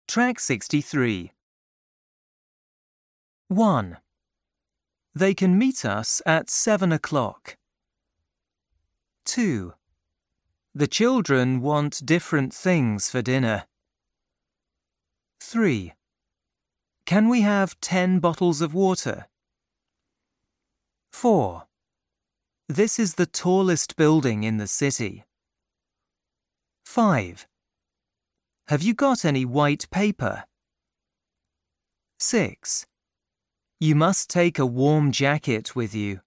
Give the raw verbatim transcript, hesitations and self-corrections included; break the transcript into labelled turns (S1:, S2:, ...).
S1: Track sixty-three. one. They can meet us at seven o'clock. two. The children want different things for dinner. three. Can we have ten bottles of water? four. This is the tallest building in the city. five. Have you got any white paper? six. You must take a warm jacket with you.